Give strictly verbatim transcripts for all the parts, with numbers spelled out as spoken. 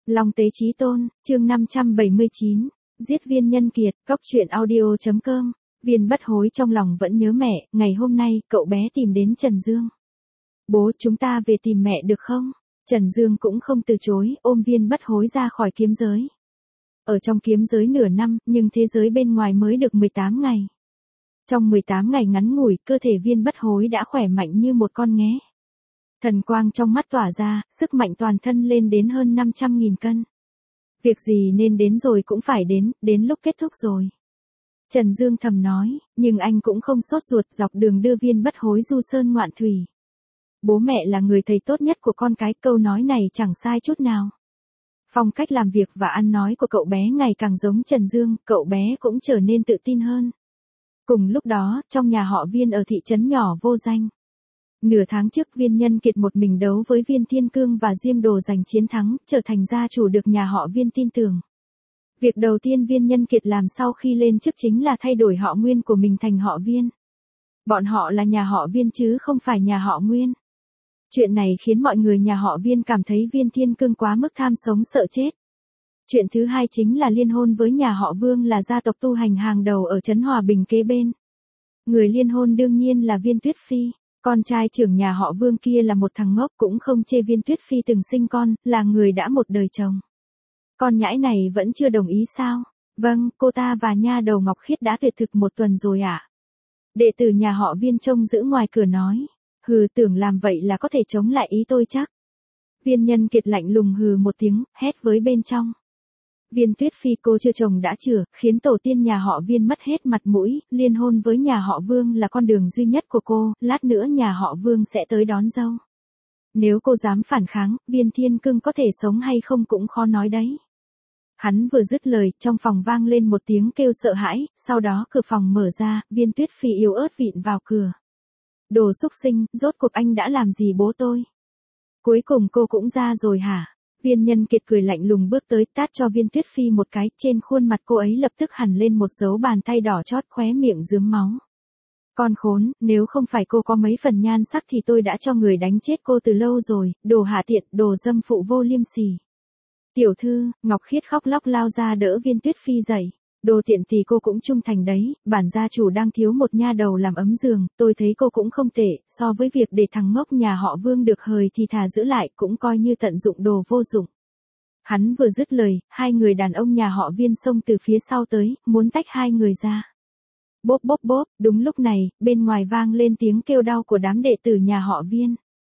Long Tế Chí Tôn, chương năm trăm bảy mươi chín, giết Viên Nhân Kiệt, cóc truyện audio chấm com. Viên Bất Hối trong lòng vẫn nhớ mẹ, ngày hôm nay, cậu bé tìm đến Trần Dương. Bố, chúng ta về tìm mẹ được không? Trần Dương cũng không từ chối, ôm Viên Bất Hối ra khỏi kiếm giới. Ở trong kiếm giới nửa năm, nhưng thế giới bên ngoài mới được mười tám ngày. Trong mười tám ngày ngắn ngủi, cơ thể Viên Bất Hối đã khỏe mạnh như một con nghé. Thần quang trong mắt tỏa ra, sức mạnh toàn thân lên đến hơn năm trăm nghìn cân. Việc gì nên đến rồi cũng phải đến, đến lúc kết thúc rồi. Trần Dương thầm nói, nhưng anh cũng không sốt ruột dọc đường đưa Viên Bất Hối du sơn ngoạn thủy. Bố mẹ là người thầy tốt nhất của con cái, câu nói này chẳng sai chút nào. Phong cách làm việc và ăn nói của cậu bé ngày càng giống Trần Dương, cậu bé cũng trở nên tự tin hơn. Cùng lúc đó, trong nhà họ Viên ở thị trấn nhỏ vô danh. Nửa tháng trước Viên Nhân Kiệt một mình đấu với Viên Thiên Cương và Diêm Đồ giành chiến thắng, trở thành gia chủ được nhà họ Viên tin tưởng. Việc đầu tiên Viên Nhân Kiệt làm sau khi lên chức chính là thay đổi họ Nguyên của mình thành họ Viên. Bọn họ là nhà họ Viên chứ không phải nhà họ Nguyên. Chuyện này khiến mọi người nhà họ Viên cảm thấy Viên Thiên Cương quá mức tham sống sợ chết. Chuyện thứ hai chính là liên hôn với nhà họ Vương là gia tộc tu hành hàng đầu ở trấn Hòa Bình kế bên. Người liên hôn đương nhiên là Viên Tuyết Phi. Con trai trưởng nhà họ Vương kia là một thằng ngốc, cũng không chê Viên Tuyết Phi từng sinh con, là người đã một đời chồng. Con nhãi này vẫn chưa đồng ý sao? Vâng, cô ta và nha đầu Ngọc Khiết đã tuyệt thực một tuần rồi ạ. À? Đệ tử nhà họ Viên trông giữ ngoài cửa nói. Hừ, tưởng làm vậy là có thể chống lại ý tôi chắc. Viên Nhân Kiệt lạnh lùng hừ một tiếng, hét với bên trong. Viên Tuyết Phi cô chưa chồng đã chửa, khiến tổ tiên nhà họ Viên mất hết mặt mũi, liên hôn với nhà họ Vương là con đường duy nhất của cô, lát nữa nhà họ Vương sẽ tới đón dâu. Nếu cô dám phản kháng, Viên Thiên Cương có thể sống hay không cũng khó nói đấy. Hắn vừa dứt lời, trong phòng vang lên một tiếng kêu sợ hãi, sau đó cửa phòng mở ra, Viên Tuyết Phi yếu ớt vịn vào cửa. Đồ xúc sinh, rốt cuộc anh đã làm gì bố tôi? Cuối cùng cô cũng ra rồi hả? Viên Nhân Kiệt cười lạnh lùng bước tới tát cho Viên Tuyết Phi một cái, trên khuôn mặt cô ấy lập tức hằn lên một dấu bàn tay đỏ chót, khóe miệng rướm máu. Con khốn, nếu không phải cô có mấy phần nhan sắc thì tôi đã cho người đánh chết cô từ lâu rồi, đồ hạ tiện, đồ dâm phụ vô liêm sỉ. Tiểu thư, Ngọc Khiết khóc lóc lao ra đỡ Viên Tuyết Phi dậy. Đồ tiện thì cô cũng trung thành đấy, bản gia chủ đang thiếu một nha đầu làm ấm giường, tôi thấy cô cũng không tệ, so với việc để thằng ngốc nhà họ Vương được hời thì thà giữ lại, cũng coi như tận dụng đồ vô dụng. Hắn vừa dứt lời, hai người đàn ông nhà họ Viên xông từ phía sau tới, muốn tách hai người ra. Bốp bốp bốp, đúng lúc này, bên ngoài vang lên tiếng kêu đau của đám đệ tử nhà họ Viên.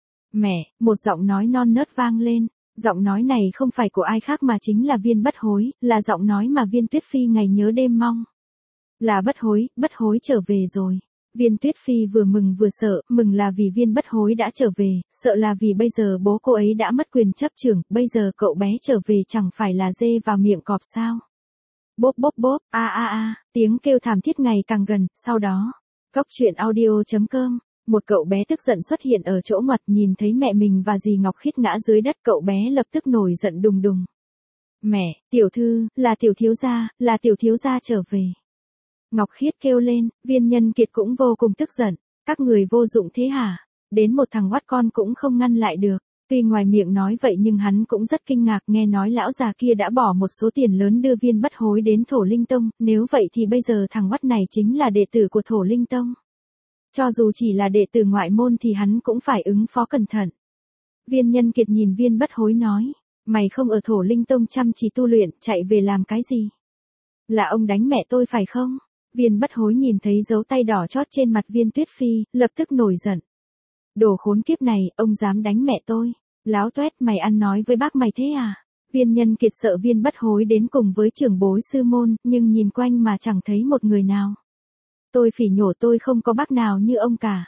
Mẹ, một giọng nói non nớt vang lên. Giọng nói này không phải của ai khác mà chính là Viên Bất Hối, là giọng nói mà Viên Tuyết Phi ngày nhớ đêm mong. Là Bất Hối, Bất Hối trở về rồi. Viên Tuyết Phi vừa mừng vừa sợ, mừng là vì Viên Bất Hối đã trở về, sợ là vì bây giờ bố cô ấy đã mất quyền chấp trưởng, bây giờ cậu bé trở về chẳng phải là dê vào miệng cọp sao. Bốp bốp bốp, a a a, tiếng kêu thảm thiết ngày càng gần, sau đó. Cóc truyện audio chấm com. Một cậu bé tức giận xuất hiện ở chỗ ngoặt, nhìn thấy mẹ mình và dì Ngọc Khiết ngã dưới đất, cậu bé lập tức nổi giận đùng đùng. Mẹ, tiểu thư, là tiểu thiếu gia, là tiểu thiếu gia trở về. Ngọc Khiết kêu lên, Viên Nhân Kiệt cũng vô cùng tức giận. Các người vô dụng thế hả? Đến một thằng oắt con cũng không ngăn lại được. Tuy ngoài miệng nói vậy nhưng hắn cũng rất kinh ngạc, nghe nói lão già kia đã bỏ một số tiền lớn đưa Viên Bất Hối đến Thổ Linh Tông, nếu vậy thì bây giờ thằng oắt này chính là đệ tử của Thổ Linh Tông. Cho dù chỉ là đệ tử ngoại môn thì hắn cũng phải ứng phó cẩn thận. Viên Nhân Kiệt nhìn Viên Bất Hối nói, mày không ở Thổ Linh Tông chăm chỉ tu luyện, chạy về làm cái gì? Là ông đánh mẹ tôi phải không? Viên Bất Hối nhìn thấy dấu tay đỏ chót trên mặt Viên Tuyết Phi, lập tức nổi giận. Đồ khốn kiếp này, ông dám đánh mẹ tôi? Láo toét, mày ăn nói với bác mày thế à? Viên Nhân Kiệt sợ Viên Bất Hối đến cùng với trưởng bối sư môn, nhưng nhìn quanh mà chẳng thấy một người nào. Tôi phỉ nhổ, tôi không có bác nào như ông cả.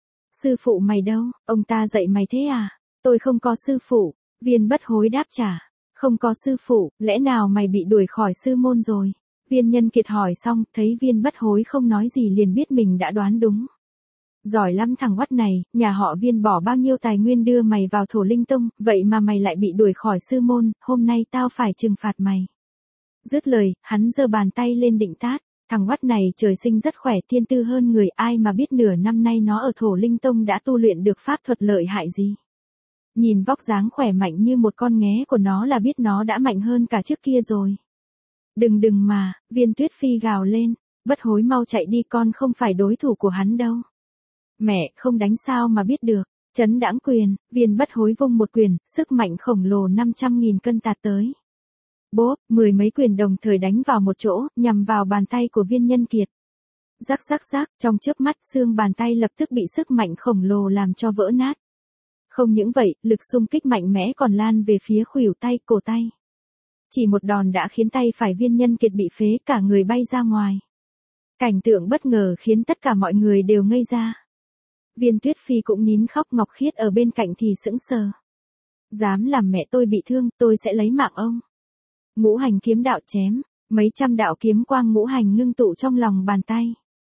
Sư phụ mày đâu, ông ta dạy mày thế à? Tôi không có sư phụ. Viên Bất Hối đáp trả. Không có sư phụ, lẽ nào mày bị đuổi khỏi sư môn rồi? Viên Nhân Kiệt hỏi xong, thấy Viên Bất Hối không nói gì liền biết mình đã đoán đúng. Giỏi lắm thằng oắt này, nhà họ Viên bỏ bao nhiêu tài nguyên đưa mày vào Thổ Linh Tông, vậy mà mày lại bị đuổi khỏi sư môn, hôm nay tao phải trừng phạt mày. Dứt lời, hắn giơ bàn tay lên định tát. Thằng oắt này trời sinh rất khỏe, thiên tư hơn người, ai mà biết nửa năm nay nó ở Thổ Linh Tông đã tu luyện được pháp thuật lợi hại gì. Nhìn vóc dáng khỏe mạnh như một con nghé của nó là biết nó đã mạnh hơn cả trước kia rồi. Đừng đừng mà, Viên Tuyết Phi gào lên, Bất Hối mau chạy đi, con không phải đối thủ của hắn đâu. Mẹ, không đánh sao mà biết được. Chấn đãng quyền, Viên Bất Hối vung một quyền, sức mạnh khổng lồ năm trăm nghìn cân tạt tới. Bốp, mười mấy quyền đồng thời đánh vào một chỗ, nhằm vào bàn tay của Viên Nhân Kiệt. Rắc rắc rắc, trong chớp mắt xương bàn tay lập tức bị sức mạnh khổng lồ làm cho vỡ nát. Không những vậy, lực xung kích mạnh mẽ còn lan về phía khuỷu tay, cổ tay. Chỉ một đòn đã khiến tay phải Viên Nhân Kiệt bị phế, cả người bay ra ngoài. Cảnh tượng bất ngờ khiến tất cả mọi người đều ngây ra. Viên Tuyết Phi cũng nín khóc, Ngọc Khiết ở bên cạnh thì sững sờ. Dám làm mẹ tôi bị thương, tôi sẽ lấy mạng ông. Ngũ hành kiếm đạo chém, mấy trăm đạo kiếm quang ngũ hành ngưng tụ trong lòng bàn tay.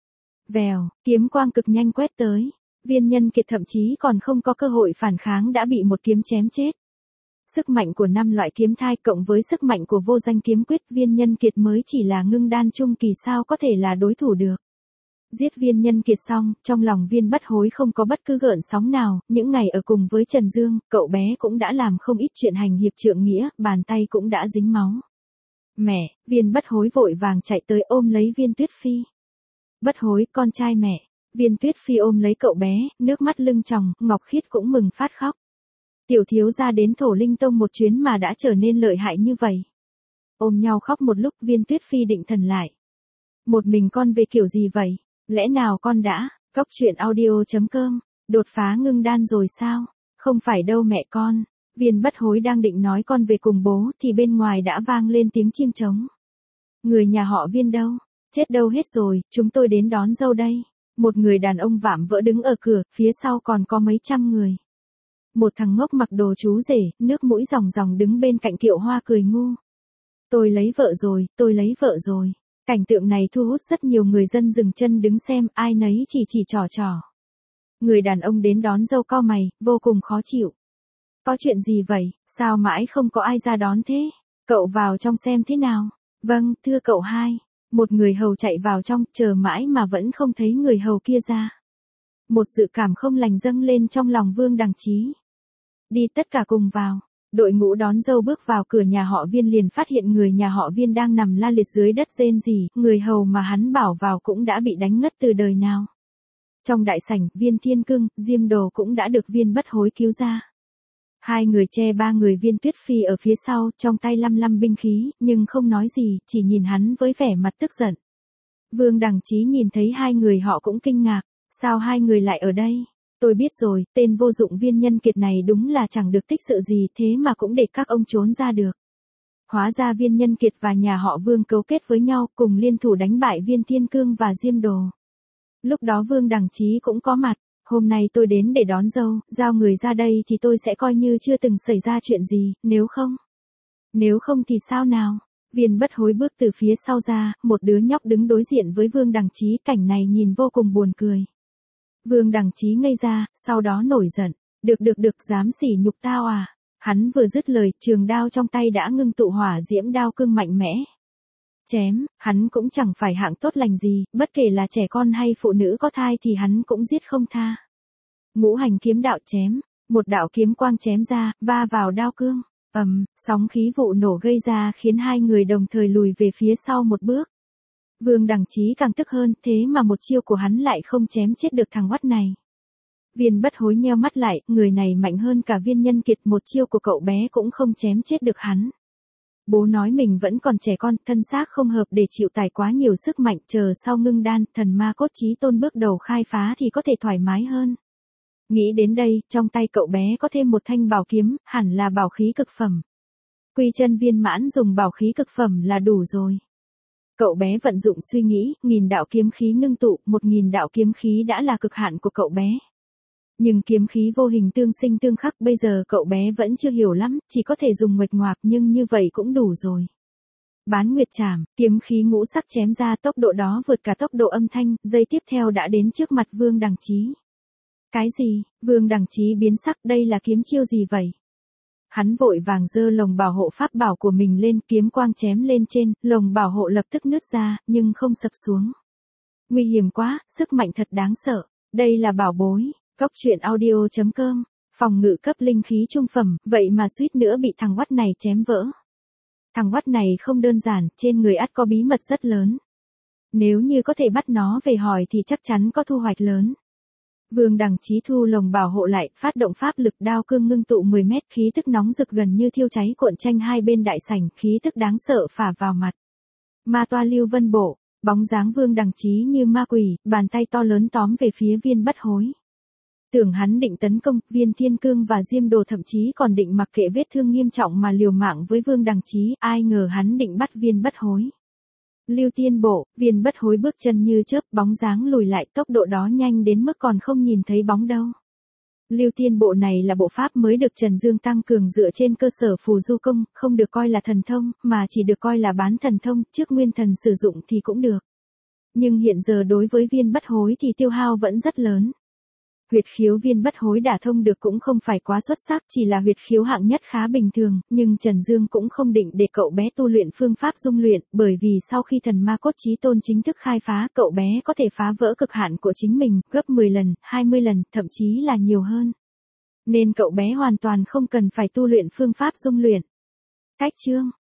Vèo, kiếm quang cực nhanh quét tới. Viên Nhân Kiệt thậm chí còn không có cơ hội phản kháng đã bị một kiếm chém chết. Sức mạnh của năm loại kiếm thai cộng với sức mạnh của vô danh kiếm quyết, Viên Nhân Kiệt mới chỉ là ngưng đan trung kỳ sao có thể là đối thủ được. Giết Viên Nhân Kiệt xong, trong lòng Viên Bất Hối không có bất cứ gợn sóng nào, những ngày ở cùng với Trần Dương, cậu bé cũng đã làm không ít chuyện hành hiệp trượng nghĩa, bàn tay cũng đã dính máu. Mẹ, Viên Bất Hối vội vàng chạy tới ôm lấy Viên Tuyết Phi. Bất Hối, con trai mẹ. Viên Tuyết Phi ôm lấy cậu bé, nước mắt lưng tròng, Ngọc Khiết cũng mừng phát khóc. Tiểu thiếu gia đến Thổ Linh Tông một chuyến mà đã trở nên lợi hại như vậy. Ôm nhau khóc một lúc, Viên Tuyết Phi định thần lại. Một mình con về kiểu gì vậy? Lẽ nào con đã, cóc truyện audio chấm com, đột phá ngưng đan rồi sao? Không phải đâu mẹ con. Viên Bất Hối đang định nói con về cùng bố thì bên ngoài đã vang lên tiếng chim trống. Người nhà họ Viên đâu? Chết đâu hết rồi, chúng tôi đến đón dâu đây. Một người đàn ông vạm vỡ đứng ở cửa, phía sau còn có mấy trăm người. Một thằng ngốc mặc đồ chú rể, nước mũi ròng ròng đứng bên cạnh Kiệu Hoa cười ngu. Tôi lấy vợ rồi, tôi lấy vợ rồi. Cảnh tượng này thu hút rất nhiều người dân dừng chân đứng xem, ai nấy chỉ chỉ trò trò. Người đàn ông đến đón dâu cau mày, vô cùng khó chịu. Có chuyện gì vậy, sao mãi không có ai ra đón thế? Cậu vào trong xem thế nào? Vâng, thưa cậu hai. Một người hầu chạy vào trong, chờ mãi mà vẫn không thấy người hầu kia ra. Một dự cảm không lành dâng lên trong lòng Vương Đằng Chí. Đi tất cả cùng vào. Đội ngũ đón dâu bước vào cửa nhà họ Viên liền phát hiện người nhà họ Viên đang nằm la liệt dưới đất rên rỉ, người hầu mà hắn bảo vào cũng đã bị đánh ngất từ đời nào. Trong đại sảnh, Viên Thiên Cương, Diêm Đồ cũng đã được Viên Bất Hối cứu ra. Hai người che ba người Viên Tuyết Phi ở phía sau, trong tay lăm lăm binh khí, nhưng không nói gì, chỉ nhìn hắn với vẻ mặt tức giận. Vương Đằng Chí nhìn thấy hai người họ cũng kinh ngạc, sao hai người lại ở đây? Tôi biết rồi, tên vô dụng Viên Nhân Kiệt này đúng là chẳng được tích sự gì thế mà cũng để các ông trốn ra được. Hóa ra Viên Nhân Kiệt và nhà họ Vương cấu kết với nhau cùng liên thủ đánh bại Viên Thiên Cương và Diêm Đồ. Lúc đó Vương Đằng Chí cũng có mặt, hôm nay tôi đến để đón dâu, giao người ra đây thì tôi sẽ coi như chưa từng xảy ra chuyện gì, nếu không. Nếu không thì sao nào? Viên Bất Hối bước từ phía sau ra, một đứa nhóc đứng đối diện với Vương Đằng Chí, cảnh này nhìn vô cùng buồn cười. Vương Đằng Chí ngây ra, sau đó nổi giận. Được được được, dám sỉ nhục tao à? Hắn vừa dứt lời, trường đao trong tay đã ngưng tụ hỏa diễm đao cương mạnh mẽ. Chém, hắn cũng chẳng phải hạng tốt lành gì, bất kể là trẻ con hay phụ nữ có thai thì hắn cũng giết không tha. Ngũ hành kiếm đạo chém, một đạo kiếm quang chém ra, va vào đao cương. Ầm, sóng khí vụ nổ gây ra khiến hai người đồng thời lùi về phía sau một bước. Vương Đằng Chí càng tức hơn, thế mà một chiêu của hắn lại không chém chết được thằng oắt này. Viên Bất Hối nheo mắt lại, người này mạnh hơn cả Viên Nhân Kiệt, một chiêu của cậu bé cũng không chém chết được hắn. Bố nói mình vẫn còn trẻ con, thân xác không hợp để chịu tải quá nhiều sức mạnh, chờ sau ngưng đan, thần ma cốt chí tôn bước đầu khai phá thì có thể thoải mái hơn. Nghĩ đến đây, trong tay cậu bé có thêm một thanh bảo kiếm, hẳn là bảo khí cực phẩm. Quy chân viên mãn dùng bảo khí cực phẩm là đủ rồi. Cậu bé vận dụng suy nghĩ, nghìn đạo kiếm khí ngưng tụ, một nghìn đạo kiếm khí đã là cực hạn của cậu bé. Nhưng kiếm khí vô hình tương sinh tương khắc, bây giờ cậu bé vẫn chưa hiểu lắm, chỉ có thể dùng nguệch ngoạc nhưng như vậy cũng đủ rồi. Bán nguyệt trảm, kiếm khí ngũ sắc chém ra, tốc độ đó vượt cả tốc độ âm thanh, giây tiếp theo đã đến trước mặt Vương Đằng Chí. Cái gì? Vương Đằng Chí biến sắc, đây là kiếm chiêu gì vậy? Hắn vội vàng giơ lồng bảo hộ pháp bảo của mình lên, kiếm quang chém lên trên, lồng bảo hộ lập tức nứt ra, nhưng không sập xuống. Nguy hiểm quá, sức mạnh thật đáng sợ. Đây là bảo bối. Cóc truyện audio chấm com Phòng ngự cấp linh khí trung phẩm, vậy mà suýt nữa bị thằng oắt này chém vỡ. Thằng oắt này không đơn giản, trên người ắt có bí mật rất lớn. Nếu như có thể bắt nó về hỏi thì chắc chắn có thu hoạch lớn. Vương Đằng Chí thu lồng bảo hộ lại, phát động pháp lực đao cương ngưng tụ mười mét, khí tức nóng rực gần như thiêu cháy cuộn tranh hai bên đại sảnh, khí tức đáng sợ phả vào mặt. Ma toa lưu vân bộ, bóng dáng Vương Đằng Chí như ma quỷ, bàn tay to lớn tóm về phía Viên Bất Hối. Tưởng hắn định tấn công, Viên Thiên Cương và Diêm Đồ thậm chí còn định mặc kệ vết thương nghiêm trọng mà liều mạng với Vương Đằng Chí, ai ngờ hắn định bắt Viên Bất Hối. Lưu Tiên bộ, Viên Bất Hối bước chân như chớp, bóng dáng lùi lại, tốc độ đó nhanh đến mức còn không nhìn thấy bóng đâu. Lưu Tiên bộ này là bộ pháp mới được Trần Dương tăng cường dựa trên cơ sở phù du công, không được coi là thần thông, mà chỉ được coi là bán thần thông, trước nguyên thần sử dụng thì cũng được. Nhưng hiện giờ đối với Viên Bất Hối thì tiêu hao vẫn rất lớn. Huyệt khiếu Viên Bất Hối đả thông được cũng không phải quá xuất sắc, chỉ là huyệt khiếu hạng nhất khá bình thường, nhưng Trần Dương cũng không định để cậu bé tu luyện phương pháp dung luyện, bởi vì sau khi thần ma cốt chí tôn chính thức khai phá, cậu bé có thể phá vỡ cực hạn của chính mình, gấp mười lần, hai mươi lần, thậm chí là nhiều hơn. Nên cậu bé hoàn toàn không cần phải tu luyện phương pháp dung luyện. Cách chương